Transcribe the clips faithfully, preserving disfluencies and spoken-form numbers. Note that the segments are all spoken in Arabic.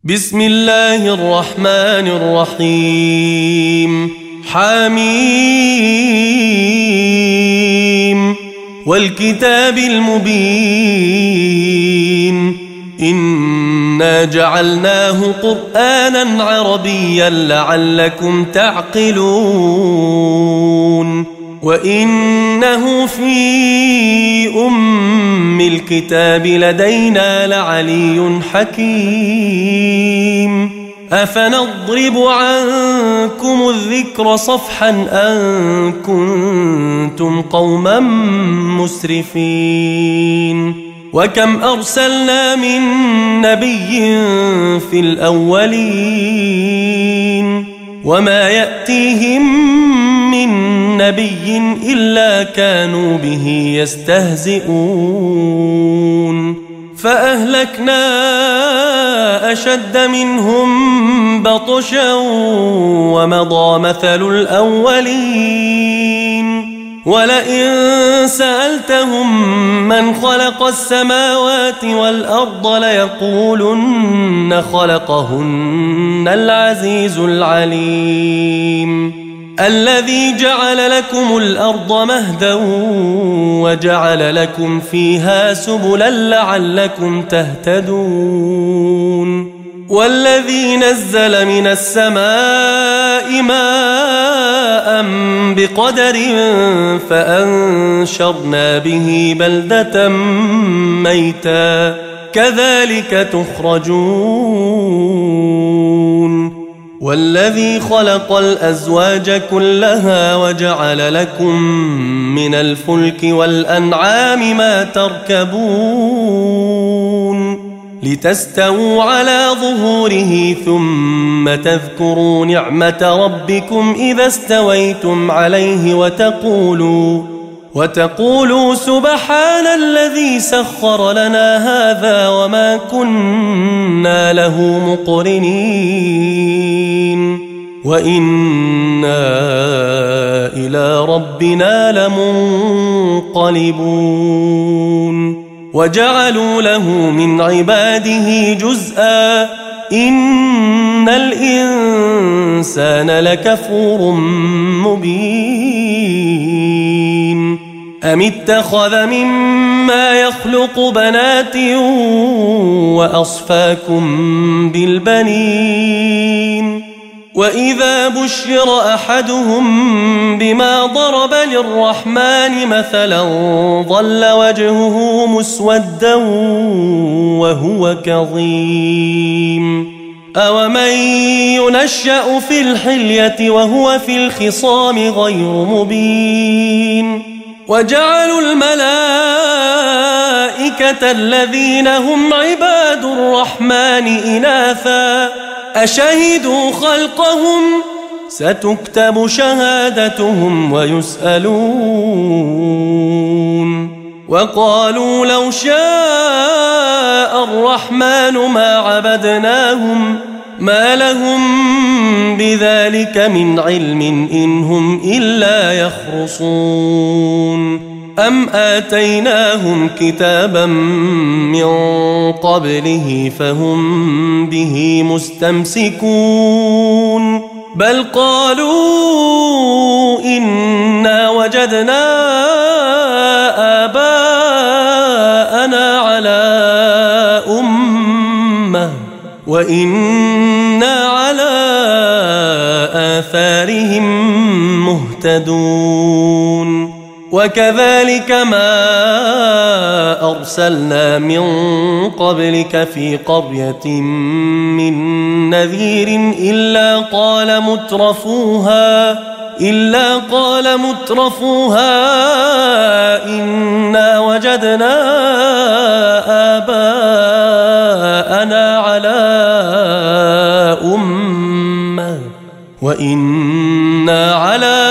بسم الله الرحمن الرحيم حميم والكتاب المبين إنا جعلناه قرآنا عربيا لعلكم تعقلون وإنه في أم الكتاب لدينا لعلي حكيم أفنضرب عنكم الذكر صفحا أن كنتم قوما مسرفين وكم أرسلنا من نبي في الأولين وما يأتيهم من نبي إلا كانوا به يستهزئون فأهلكنا أشد منهم بطشا ومضى مثل الأولين ولئن سألتهم من خلق السماوات والأرض ليقولن خلقهن العزيز العليم الذي جعل لكم الأرض مهدا وجعل لكم فيها سبلا لعلكم تهتدون والذي نزل من السماء ماء بقدر فأنشرنا به بلدة ميتا كذلك تخرجون والذي خلق الأزواج كلها وجعل لكم من الفلك والأنعام ما تركبون لتستووا على ظهوره ثم تذكروا نعمة ربكم إذا استويتم عليه وتقولوا وتقولوا سبحان الذي سخر لنا هذا وما كنا له مقرنين وإنا إلى ربنا لمنقلبون وجعلوا له من عباده جزءا إن الإنسان لكفور مبين أم اتخذ مما يخلق بنات وأصفاكم بالبنين وإذا بشر أحدهم بما ضرب للرحمن مثلا ظل وجهه مسودا وهو كظيم أومن ينشأ في الحلية وهو في الخصام غير مبين وجعلوا الملائكة الذين هم عباد الرحمن إناثا أشهدوا خلقهم ستكتب شهادتهم ويسألون وقالوا لو شاء الرحمن ما عبدناهم ما لهم بذلك من علم إن هم إلا يخرصون أم آتيناهم كتابا من قبله فهم به مستمسكون بل قالوا إنا وجدنا آباءنا على أمة وإنا على آثارهم مهتدون وكذلك ما أرسلنا من قبلك في قرية من نذير إلا قال مترفوها إلا قال مترفوها إنا وجدنا آباءنا على أمة وإنا على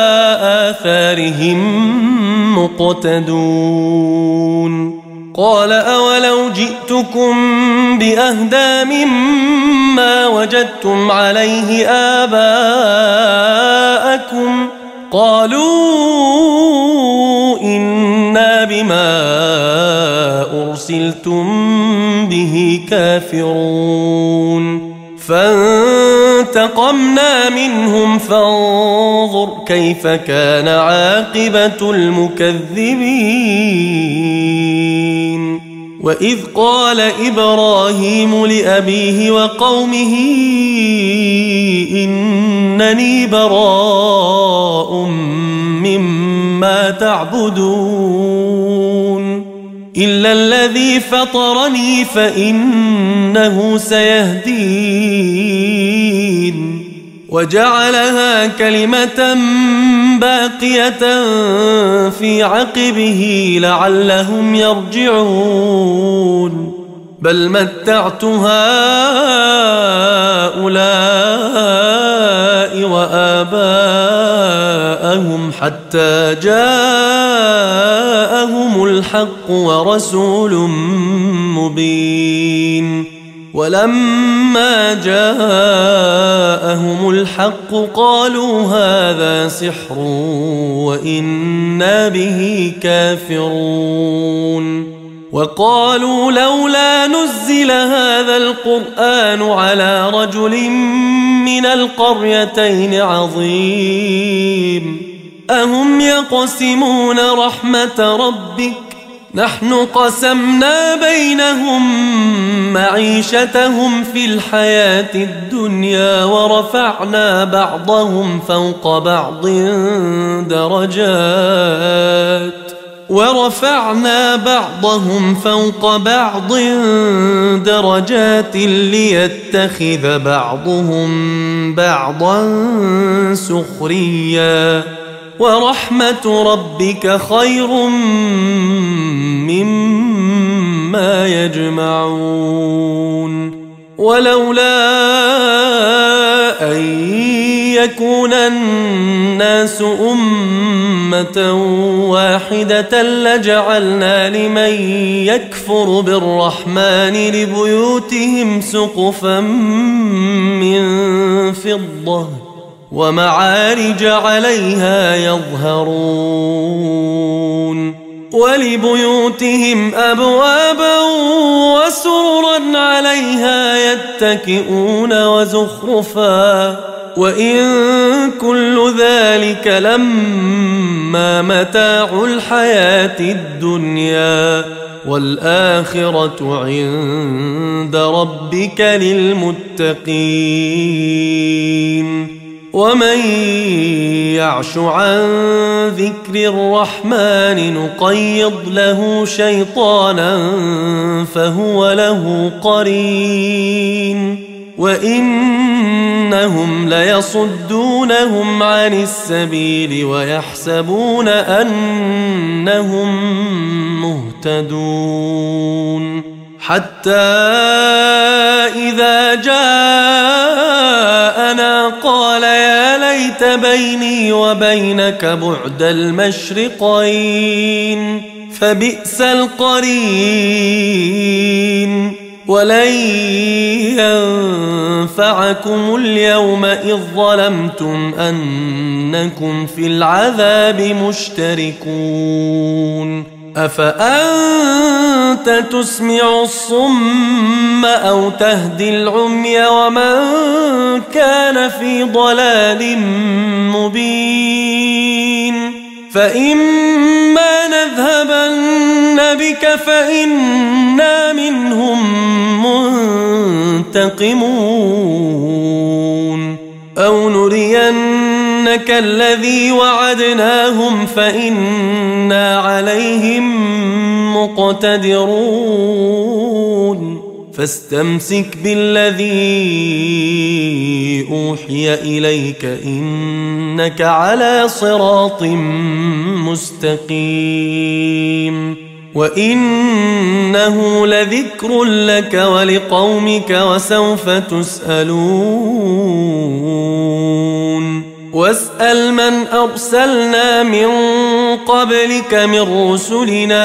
آثارهم مقتدون قال أولو جئتكم بأهدى مما وجدتم عليه آباءكم قالوا إنا بما أرسلتم به كافرون فانتقمنا منهم فانظر كيف كان عاقبة المكذبين وإذ قال إبراهيم لأبيه وقومه إنني براء مما تعبدون إلا الذي فطرني فإنه سيهدين وجعلها كلمة باقية في عقبه لعلهم يرجعون بل متعت هؤلاء وآباءهم حتى جاءهم الحق ورسول مبين ولما جاءهم الحق قالوا هذا سحر وإنا به كافرون وقالوا لولا نزل هذا القرآن على رجل من القريتين عظيم أهم يقسمون رحمة ربك نحن قسمنا بينهم معيشتهم في الحياة الدنيا ورفعنا بعضهم فوق بعض درجات ورفعنا بعضهم فوق بعض درجات ليتخذ بعضهم بعضا سخريا ورحمة ربك خير مما يجمعون ولولا أن يكون الناس أمة واحدة لجعلنا لمن يكفر بالرحمن لبيوتهم سقفا من فضة ومعارج عليها يظهرون ولبيوتهم أبوابا وسررا عليها يتكئون وزخرفا وإن كل ذلك لما متاع الحياة الدنيا والآخرة عند ربك للمتقين ومن يعش عن ذكر الرحمن نقيض له شيطانا فهو له قرين وإنهم ليصدونهم عن السبيل ويحسبون أنهم مهتدون حتى إذا جاءنا قال يا ليت بيني وبينك بعد المشرقين فبئس القرين ولن ينفعكم اليوم إذ ظلمتم أنكم في العذاب مشتركون أفأنت تسمع الصم أو تهدي العمي ومن كان في ضلال مبين فإما نذهبن بك فإنا منهم منتقمون أو نرينك الذي وعدناهم فإنا عليهم مقتدرون فاستمسك بالذي أوحي إليك إنك على صراط مستقيم وإنه لذكر لك ولقومك وسوف تسألون واسأل من أرسلنا من قبلك من رسلنا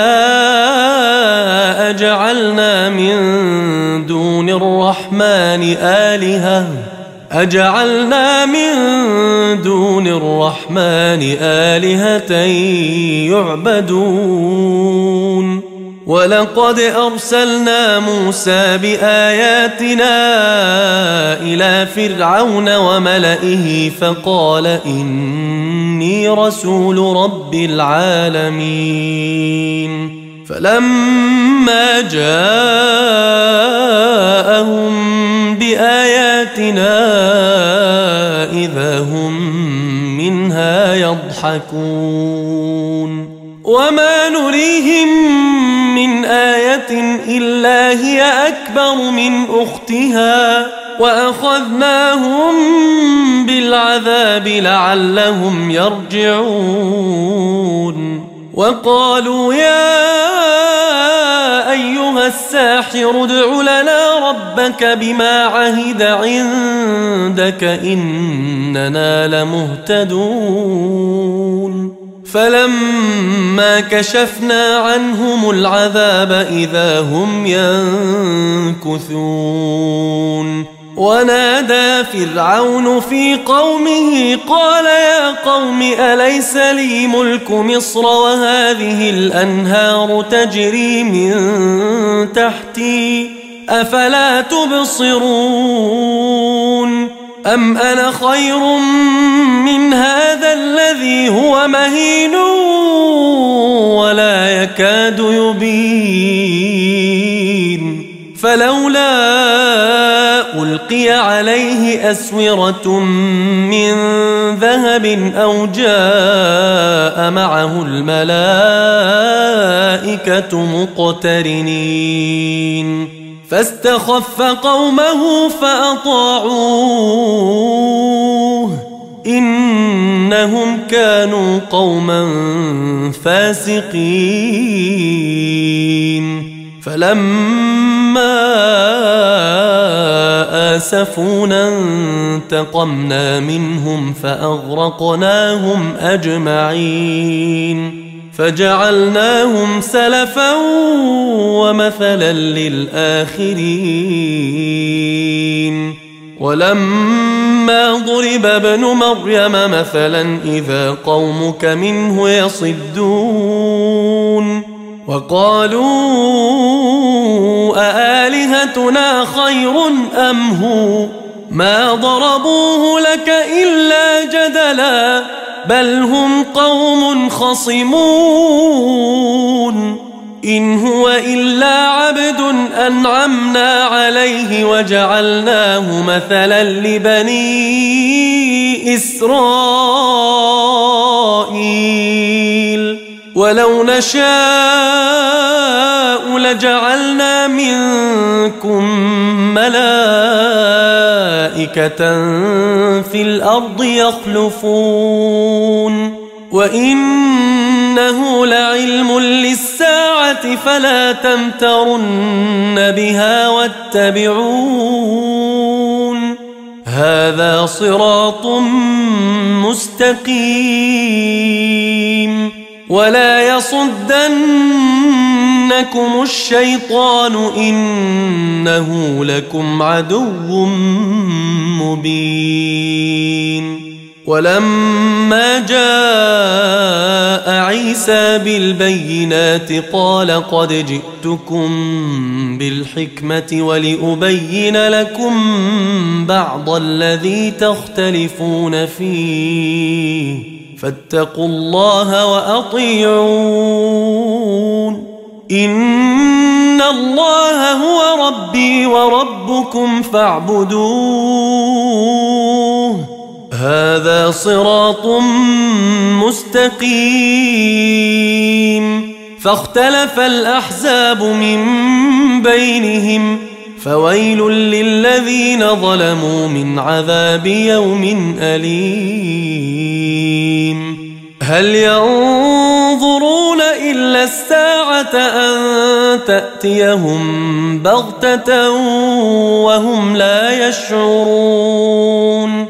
أجعلنا من دون الرحمن آلهة أجعلنا من دون الرحمن آلهة يعبدون ولقد أرسلنا موسى بآياتنا إلى فرعون وملئه فقال إني رسول رب العالمين فلما جاءهم بآياتنا إذا هم منها يضحكون وما نريهم من آية إلا هي أكبر من أختها وأخذناهم بالعذاب لعلهم يرجعون وقالوا يا أيها الساحر ادع لنا ربك بما عهد عندك إننا لمهتدون فلما كشفنا عنهم العذاب إذا هم ينكثون ونادى فرعون في قومه قال يا قوم أليس لي ملك مصر وهذه الأنهار تجري من تحتي أفلا تبصرون أم أنا خير من هذا الذي هو مهين ولا يكاد يبين فلولا ألقي عليه أسورة من ذهب أو جاء معه الملائكة مقترنين فاستخف قومه فأطاعوه إنهم كانوا قوما فاسقين فلما آسفونا انتقمنا منهم فأغرقناهم أجمعين فجعلناهم سلفا ومثلا للآخرين ولما ضرب ابن مريم مثلا إذا قومك منه يصدون وقالوا أآلهتنا خير أم هو ما ضربوه لك إلا جدلا بل هم قوم خصمون إن هو إلا عبد أنعمنا عليه وجعلناه مثلا لبني إسرائيل ولو نشاء لجعلنا منكم ملائكة في الأرض يخلفون وإنه لعلم للساعة فلا تمترن بها واتبعون هذا صراط مستقيم ولا يصدنكم الشيطان إنه لكم عدو مبين ولما جاء عيسى بالبينات قال قد جئتكم بالحكمة ولأبين لكم بعض الذي تختلفون فيه فاتقوا الله وأطيعون إن الله هو ربي وربكم فاعبدوه هذا صراط مستقيم فاختلف الأحزاب من بينهم فويل للذين ظلموا من عذاب يوم أليم هل ينظرون إلا الساعة أن تأتيهم بغتة وهم لا يشعرون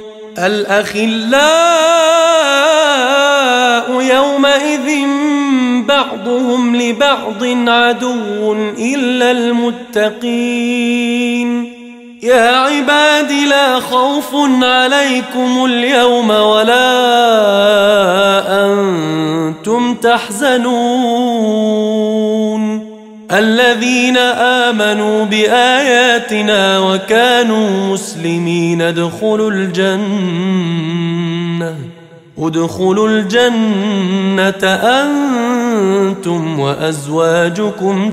الأخلاء يومئذ بعضهم لبعض عدو إلا المتقين يا عباد لا خوف عليكم اليوم ولا أنتم تحزنون الذين آمنوا بآياتنا وكانوا مسلمين ادخلوا الجنة ادخلوا الجنة أنتم وأزواجكم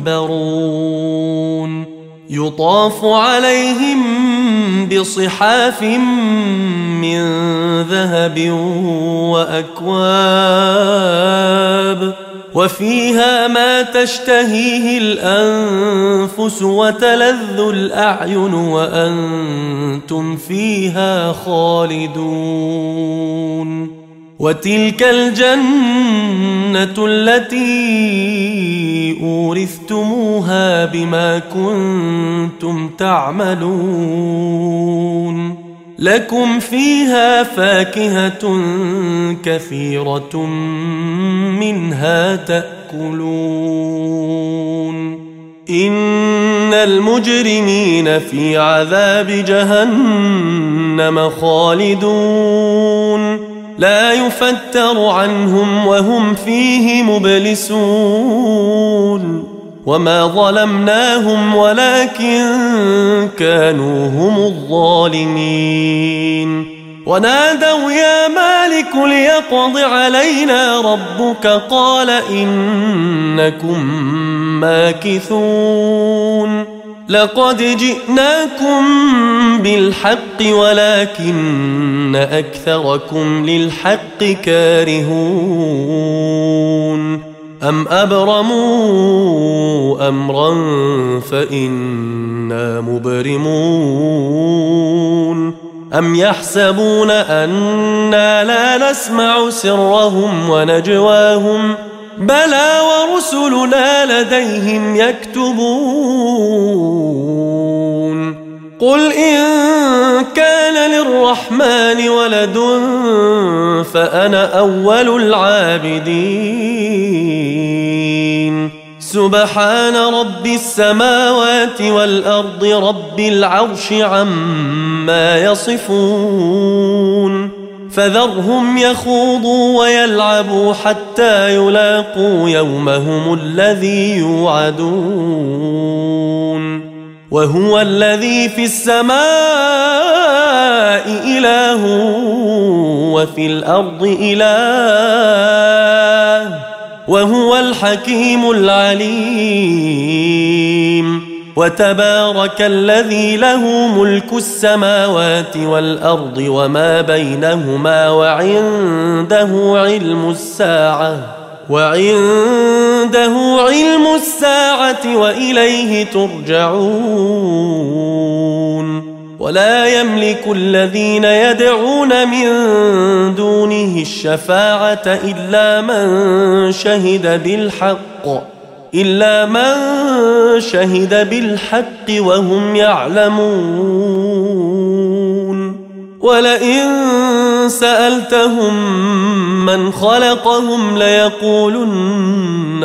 تحبرون يطاف عليهم بصحاف من ذهب وأكواب وفيها ما تشتهيه الأنفس وتلذ الأعين وأنتم فيها خالدون وتلك الجنة التي أورثتموها بما كنتم تعملون لكم فيها فاكهة كثيرة منها تأكلون إن المجرمين في عذاب جهنم خالدون لا يفتر عنهم وهم فيه مبلسون وما ظلمناهم ولكن كانوا هم الظالمين ونادوا يا مالك ليقض علينا ربك قال إنكم ماكثون لقد جئناكم بالحق ولكن أكثركم للحق كارهون أم أبرموا أمرا فإنا مبرمون أم يحسبون أنا لا نسمع سرهم ونجواهم بلى ورسلنا لديهم يكتبون قل إن كان للرحمن ولد فأنا أول العابدين سبحان رب السماوات والأرض رب العرش عما يصفون فذرهم يخوضوا ويلعبوا حتى يلاقوا يومهم الذي يوعدون وهو الذي في السماء إله وفي الأرض إله وهو الحكيم العليم وتبارك الذي له ملك السماوات والأرض وما بينهما وعنده علم الساعة وعنده علم الساعة وإليه ترجعون ولا يملك الذين يدعون من دونه الشفاعة إلا من شهد بالحق إلا من شهد بالحق وهم يعلمون ولئن سألتهم من خلقهم ليقولن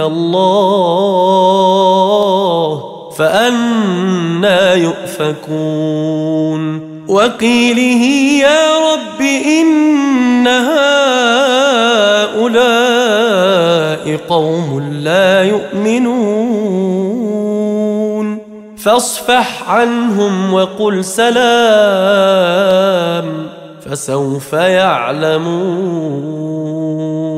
الله فأنا يؤفكون وقيله يا رب إن هؤلاء قوم لا يؤمنون فاصفح عنهم وقل سلام فسوف يعلمون.